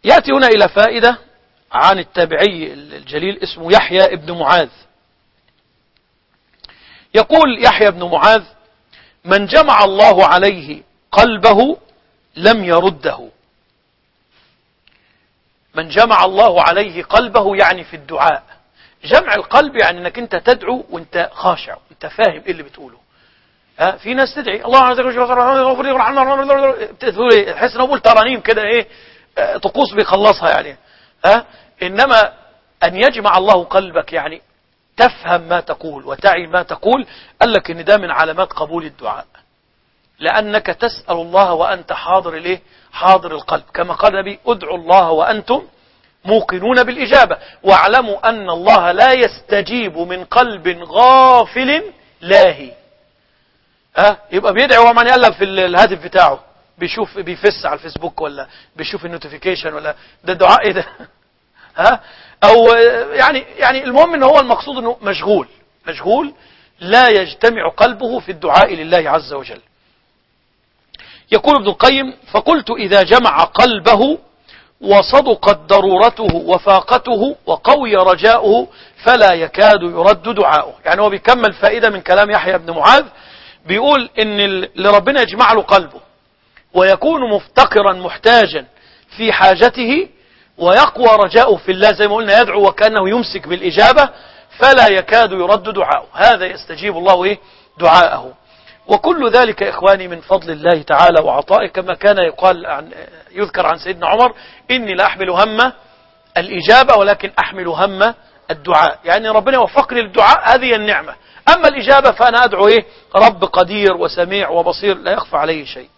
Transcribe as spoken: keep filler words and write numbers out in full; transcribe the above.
يأتي هنا إلى فائدة عن التابعي الجليل اسمه يحيى ابن معاذ. يقول يحيى بن معاذ: من جمع الله عليه قلبه لم يرده. من جمع الله عليه قلبه يعني في الدعاء. جمع القلب يعني انك انت تدعو وانت خاشع وانت فاهم ايه اللي بتقوله. ها في ناس تدعي الله عز وجل تحس انه بقول ترانيم كده ايه طقوس بيخلصها يعني. ها انما ان يجمع الله قلبك يعني تفهم ما تقول وتعي ما تقول. قال لك ان ده من علامات قبول الدعاء، لأنك تسأل الله وأنت حاضر الايه حاضر القلب، كما قال النبي: ادعوا الله وأنتم موقنون بالإجابة، واعلموا أن الله لا يستجيب من قلب غافل لاهي. ها يبقى بيدعي وهو من يقلب في الهاتف بتاعه، بيشوف بيفس على الفيسبوك ولا بيشوف النوتيفيكيشن ولا ده دعاء ايه ده؟ ها او يعني يعني المهم ان هو المقصود انه مشغول مشغول لا يجتمع قلبه في الدعاء لله عز وجل. يقول ابن القيم: فقلت إذا جمع قلبه وصدقت ضرورته وفاقته وقوي رجاؤه فلا يكاد يرد دعاؤه. يعني هو بيكمل فائدة من كلام يحيى بن معاذ، بيقول إن اللي ربنا يجمع له قلبه ويكون مفتقرا محتاجا في حاجته ويقوى رجاؤه في الله، زي ما قلنا يدعو وكأنه يمسك بالإجابة، فلا يكاد يرد دعاؤه. هذا يستجيب الله إيه دعاءه. وكل ذلك إخواني من فضل الله تعالى وعطائه، كما كان يقال عن يذكر عن سيدنا عمر: إني لا أحمل هم الإجابة ولكن أحمل هم الدعاء. يعني ربنا وفقني للدعاء، هذه النعمة. أما الإجابة فأنا أدعو إيه رب قدير وسميع وبصير لا يخفى عليه شيء.